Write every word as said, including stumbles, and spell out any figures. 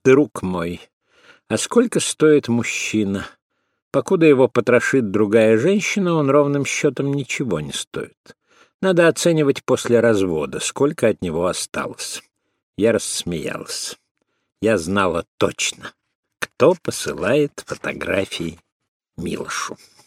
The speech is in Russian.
Друг мой, а сколько стоит мужчина? Покуда его потрошит другая женщина, он ровным счетом ничего не стоит. Надо оценивать после развода, сколько от него осталось. Я рассмеялся. Я знала точно, кто посылает фотографии Милошу.